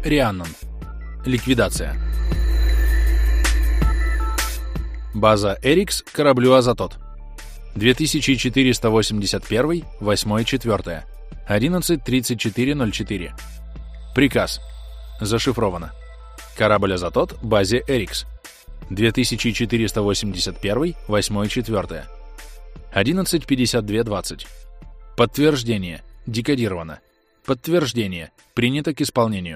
Рианнон. Ликвидация. База Эрикс кораблю Азатот. 2481, 8.4. 11:34:04. Приказ. Зашифровано. Корабль Азатот базе Эрикс. 2481, 8.4. 11:52:20. Подтверждение. Декодировано. Подтверждение. Принято к исполнению.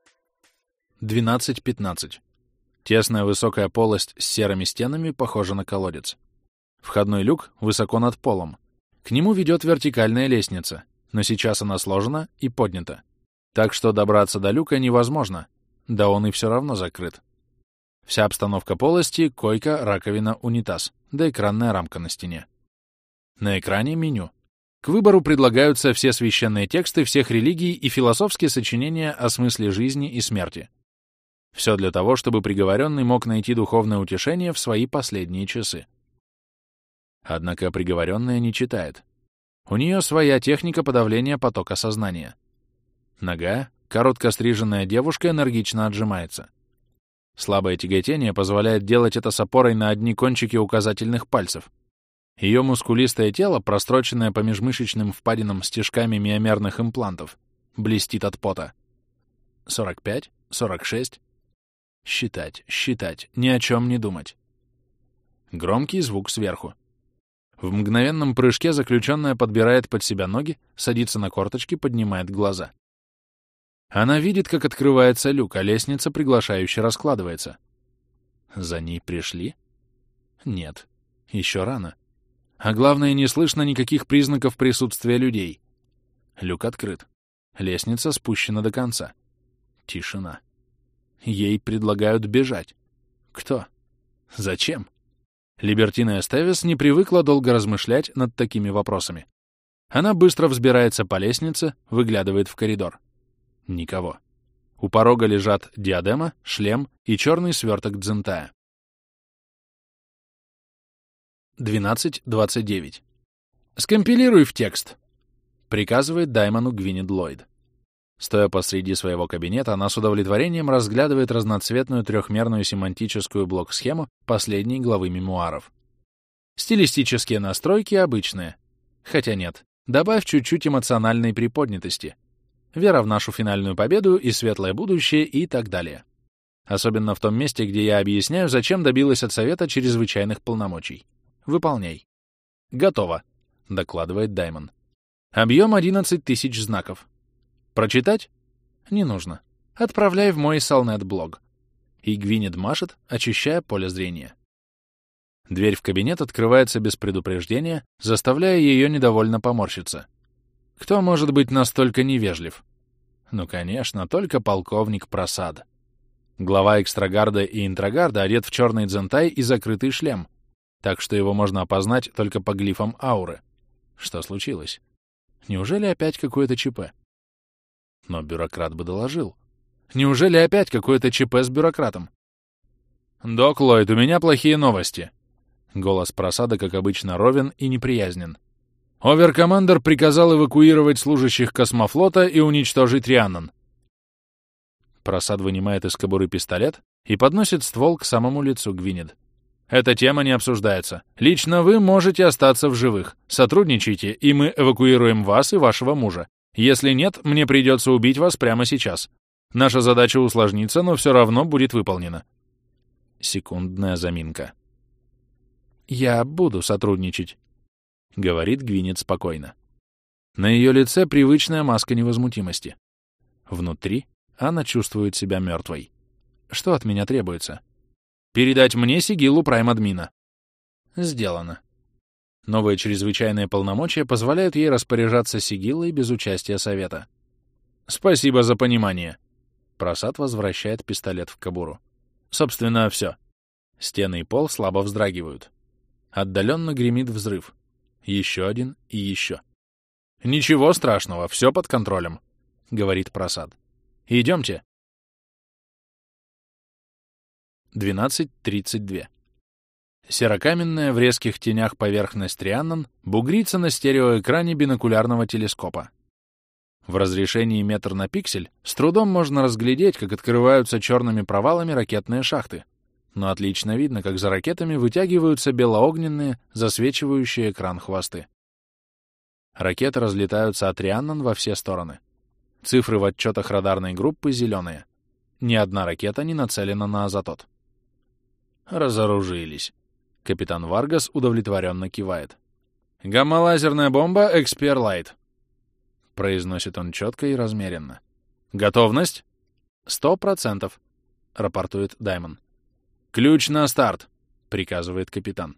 12:15. Тесная высокая полость с серыми стенами похожа на колодец. Входной люк высоко над полом. К нему ведет вертикальная лестница, но сейчас она сложена и поднята. Так что добраться до люка невозможно, да он и все равно закрыт. Вся обстановка полости — койка, раковина, унитаз, да экранная рамка на стене. На экране меню. К выбору предлагаются все священные тексты всех религий и философские сочинения о смысле жизни и смерти. Все для того, чтобы приговоренный мог найти духовное утешение в свои последние часы. Однако приговоренная не читает. У нее своя техника подавления потока сознания. Нога, коротко стриженная девушка энергично отжимается. Слабое тяготение позволяет делать это с опорой на одни кончики указательных пальцев. Ее мускулистое тело, простроченное по межмышечным впадинам стежками миомерных имплантов, блестит от пота. 45, 46. Считать, считать, ни о чем не думать. Громкий звук сверху. В мгновенном прыжке заключенная подбирает под себя ноги, садится на корточки, поднимает глаза. Она видит, как открывается люк, а лестница приглашающе раскладывается. За ней пришли? Нет, еще рано. А главное, не слышно никаких признаков присутствия людей. Люк открыт. Лестница спущена до конца. Тишина. Ей предлагают бежать. Кто? Зачем? Либертина Эстевес не привыкла долго размышлять над такими вопросами. Она быстро взбирается по лестнице, выглядывает в коридор. Никого. У порога лежат диадема, шлем и черный сверток дзентая. 12:29. «Скомпилируй в текст», — приказывает Даймону Гвинет Ллойд. Стоя посреди своего кабинета, она с удовлетворением разглядывает разноцветную трехмерную семантическую блок-схему последней главы мемуаров. Стилистические настройки обычные. Хотя нет, добавь чуть-чуть эмоциональной приподнятости. Вера в нашу финальную победу и светлое будущее и так далее. Особенно в том месте, где я объясняю, зачем добилась от Совета чрезвычайных полномочий. Выполняй. Готово, докладывает Даймон. Объем 11 000 знаков. Прочитать? Не нужно. Отправляй в мой Салнет-блог. И Гвинет машет, очищая поле зрения. Дверь в кабинет открывается без предупреждения, заставляя ее недовольно поморщиться. Кто может быть настолько невежлив? Ну, конечно, только полковник Прасад. Глава экстрагарда и интрагарда одет в черный дзентай и закрытый шлем, так что его можно опознать только по глифам ауры. Что случилось? Неужели опять какое-то ЧП? Но бюрократ бы доложил. Неужели опять какое-то ЧП с бюрократом? «Док Ллойд, у меня плохие новости». Голос Прасада, как обычно, ровен и неприязнен. Оверкомандер приказал эвакуировать служащих космофлота и уничтожить Рианнон. Прасад вынимает из кобуры пистолет и подносит ствол к самому лицу Гвинет. Эта тема не обсуждается. Лично вы можете остаться в живых. Сотрудничайте, и мы эвакуируем вас и вашего мужа. Если нет, мне придется убить вас прямо сейчас. Наша задача усложнится, но все равно будет выполнена. Секундная заминка. «Я буду сотрудничать», — говорит Гвинет спокойно. На ее лице привычная маска невозмутимости. Внутри она чувствует себя мертвой. Что от меня требуется? Передать мне сигиллу прайм-админа. Сделано. Новые чрезвычайные полномочия позволяют ей распоряжаться сигиллой без участия Совета. Спасибо за понимание. Прасад возвращает пистолет в кобуру. Собственно, все. Стены и пол слабо вздрагивают. Отдаленно гремит взрыв. Еще один и еще. «Ничего страшного, все под контролем», — говорит Прасад. «Идемте». 12:32. Серокаменная в резких тенях поверхность Рианнон бугрится на стереоэкране бинокулярного телескопа. В разрешении метр на пиксель с трудом можно разглядеть, как открываются черными провалами ракетные шахты, но отлично видно, как за ракетами вытягиваются белоогненные, засвечивающие экран хвосты. Ракеты разлетаются от Рианнан во все стороны. Цифры в отчетах радарной группы зеленые. Ни одна ракета не нацелена на Азатот. Разоружились. Капитан Варгас удовлетворенно кивает. «Гамма-лазерная бомба Экспер-Лайт», — произносит он четко и размеренно. «Готовность?» 100%, — рапортует Даймон. «Ключ на старт», — приказывает капитан.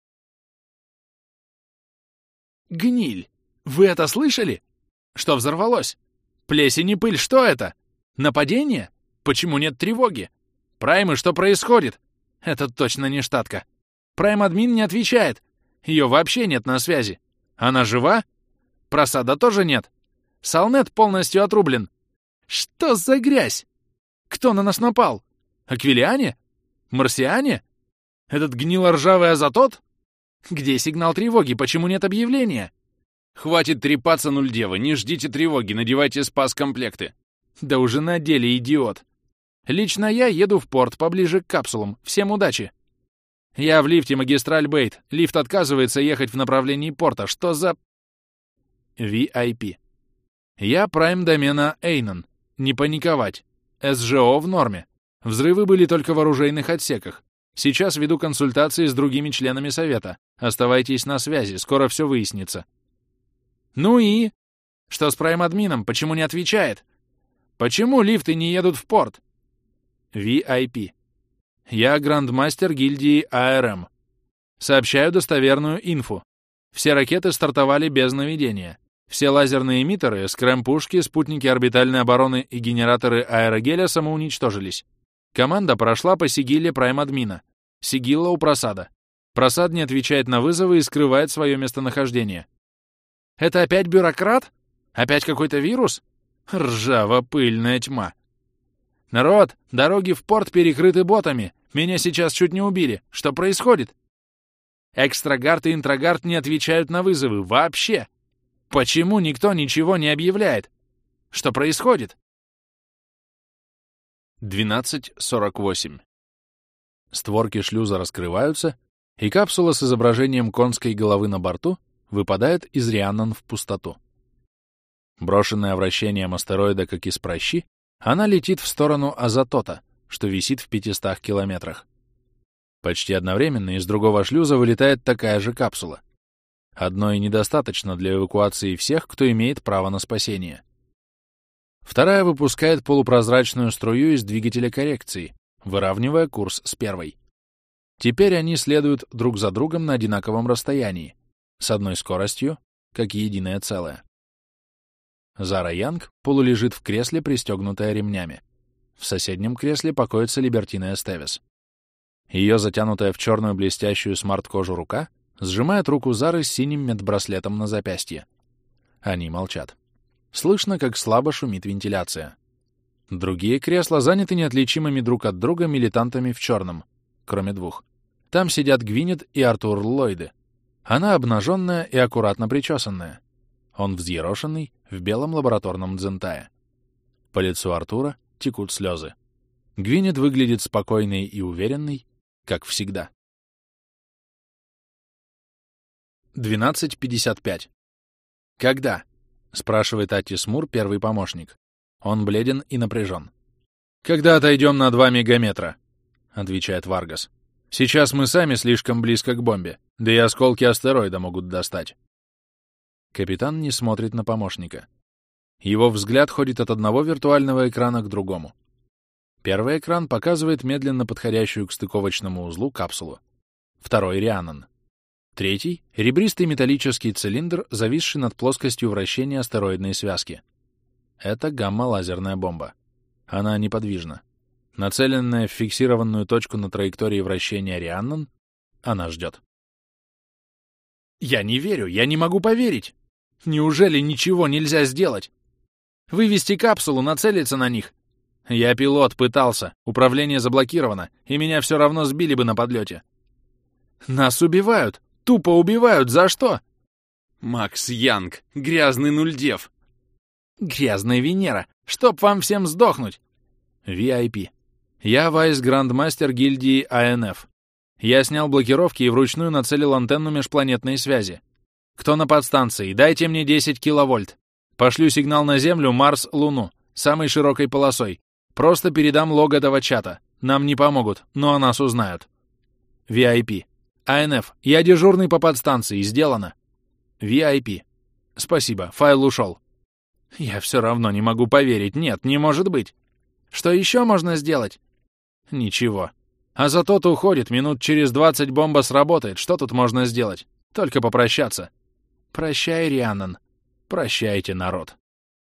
«Гниль! Вы это слышали? Что взорвалось? Плесень и пыль, что это? Нападение? Почему нет тревоги? Праймы, что происходит? Это точно не штатка. Прайм-админ не отвечает. Ее вообще нет на связи. Она жива? Просада тоже нет. Салнет полностью отрублен. Что за грязь? Кто на нас напал? Аквилиане? Марсиане? Этот гнило-ржавый Азатот? Где сигнал тревоги? Почему нет объявления? Хватит трепаться, нульдевы, не ждите тревоги, надевайте спас-комплекты. Да уже надели, идиот. Лично я еду в порт, поближе к капсулам. Всем удачи. Я в лифте магистраль Бейт. Лифт отказывается ехать в направлении порта. Что за... VIP. Я прайм домена Эйнон. Не паниковать. СЖО в норме. Взрывы были только в оружейных отсеках. Сейчас веду консультации с другими членами совета. Оставайтесь на связи, скоро все выяснится. Ну и? Что с прайм-админом? Почему не отвечает? Почему лифты не едут в порт? VIP. Я грандмастер гильдии АРМ. Сообщаю достоверную инфу. Все ракеты стартовали без наведения. Все лазерные эмиттеры, скрэм-пушки, спутники орбитальной обороны и генераторы аэрогеля самоуничтожились. Команда прошла по сигилле прайм-админа. Сигилла у просада. Просад не отвечает на вызовы и скрывает свое местонахождение. Это опять бюрократ? Опять какой-то вирус? Ржаво-пыльная тьма. Народ, дороги в порт перекрыты ботами. Меня сейчас чуть не убили. Что происходит? Экстрагард и интрагард не отвечают на вызовы. Вообще. Почему никто ничего не объявляет? Что происходит? 12:48. Створки шлюза раскрываются, и капсула с изображением конской головы на борту выпадает из Рианнан в пустоту. Брошенная вращением астероида, как из пращи, она летит в сторону Азатота, что висит в 500 километрах. Почти одновременно из другого шлюза вылетает такая же капсула. Одной недостаточно для эвакуации всех, кто имеет право на спасение. Вторая выпускает полупрозрачную струю из двигателя коррекции, выравнивая курс с первой. Теперь они следуют друг за другом на одинаковом расстоянии, с одной скоростью, как единое целое. Зара Янг полулежит в кресле, пристегнутая ремнями. В соседнем кресле покоится Либертина Эстевес. Ее затянутая в черную блестящую смарт-кожу рука сжимает руку Зары с синим медбраслетом на запястье. Они молчат. Слышно, как слабо шумит вентиляция. Другие кресла заняты неотличимыми друг от друга милитантами в черном, кроме двух. Там сидят Гвинет и Артур Ллойды. Она обнаженная и аккуратно причесанная. Он взъерошенный, в белом лабораторном дзентае. По лицу Артура текут слезы. Гвинет выглядит спокойной и уверенной, как всегда. 12:55. «Когда?» — спрашивает Атис Мур, первый помощник. Он бледен и напряжен. «Когда отойдем на 2 мегаметра?» — отвечает Варгас. «Сейчас мы сами слишком близко к бомбе, да и осколки астероида могут достать». Капитан не смотрит на помощника. Его взгляд ходит от одного виртуального экрана к другому. Первый экран показывает медленно подходящую к стыковочному узлу капсулу. Второй — Рианнан. Третий — ребристый металлический цилиндр, зависший над плоскостью вращения астероидной связки. Это гамма-лазерная бомба. Она неподвижна. Нацеленная в фиксированную точку на траектории вращения Рианнан, она ждет. «Я не верю, я не могу поверить! Неужели ничего нельзя сделать? Вывести капсулу, нацелиться на них? Я пилот, пытался, управление заблокировано, и меня все равно сбили бы на подлете. Нас убивают, тупо убивают, за что? Макс Янг, грязный нульдев! Грязная Венера! Чтоб вам всем сдохнуть! VIP. Я вайс-грандмастер гильдии АНФ. Я снял блокировки и вручную нацелил антенну межпланетной связи. Кто на подстанции? Дайте мне 10 киловольт. Пошлю сигнал на Землю, Марс, Луну. Самой широкой полосой. Просто передам лог этого чата. Нам не помогут, но о нас узнают. VIP. АНФ. Я дежурный по подстанции. Сделано. VIP. Спасибо. Файл ушел. Я все равно не могу поверить. Нет, не может быть. Что еще можно сделать? Ничего. А за тот уходит. Минут через 20 бомба сработает. Что тут можно сделать? Только попрощаться. Прощай, Рианнан. Прощайте, народ.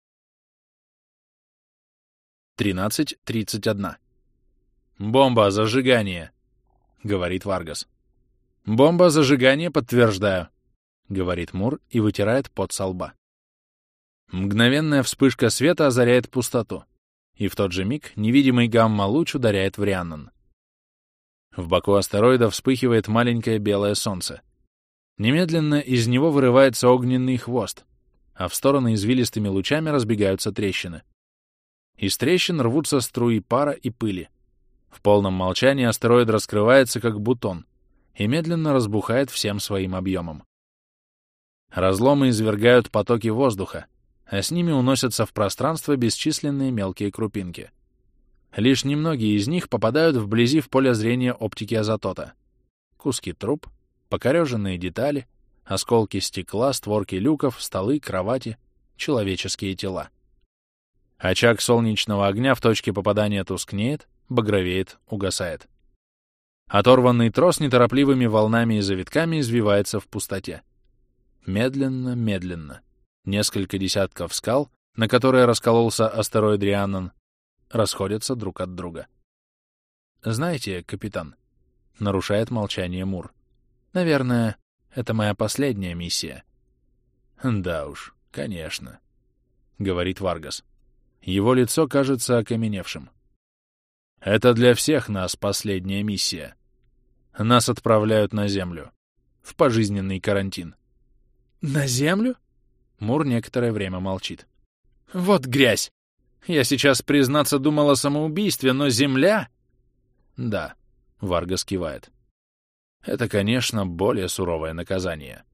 13:31. «Бомба, зажигание!» — говорит Варгас. «Бомба, зажигание, подтверждаю», — говорит Мур и вытирает пот со лба. Мгновенная вспышка света озаряет пустоту, и в тот же миг невидимый гамма-луч ударяет в Рианнан. В боку астероида вспыхивает маленькое белое солнце. Немедленно из него вырывается огненный хвост, а в стороны извилистыми лучами разбегаются трещины. Из трещин рвутся струи пара и пыли. В полном молчании астероид раскрывается, как бутон, и медленно разбухает всем своим объемом. Разломы извергают потоки воздуха, а с ними уносятся в пространство бесчисленные мелкие крупинки. Лишь немногие из них попадают вблизи в поле зрения оптики Азатота. Куски труб, покореженные детали, осколки стекла, створки люков, столы, кровати, человеческие тела. Очаг солнечного огня в точке попадания тускнеет, багровеет, угасает. Оторванный трос неторопливыми волнами и завитками извивается в пустоте. Медленно, медленно. Несколько десятков скал, на которые раскололся астероид Рианнан, расходятся друг от друга. «Знаете, капитан», — нарушает молчание Мур, — «наверное, это моя последняя миссия». «Да уж, конечно», — говорит Варгас. Его лицо кажется окаменевшим. «Это для всех нас последняя миссия. Нас отправляют на Землю. В пожизненный карантин». «На Землю?» Мур некоторое время молчит. «Вот грязь! Я сейчас, признаться, думал о самоубийстве, но Земля...» «Да», — Варгас кивает. «Это, конечно, более суровое наказание».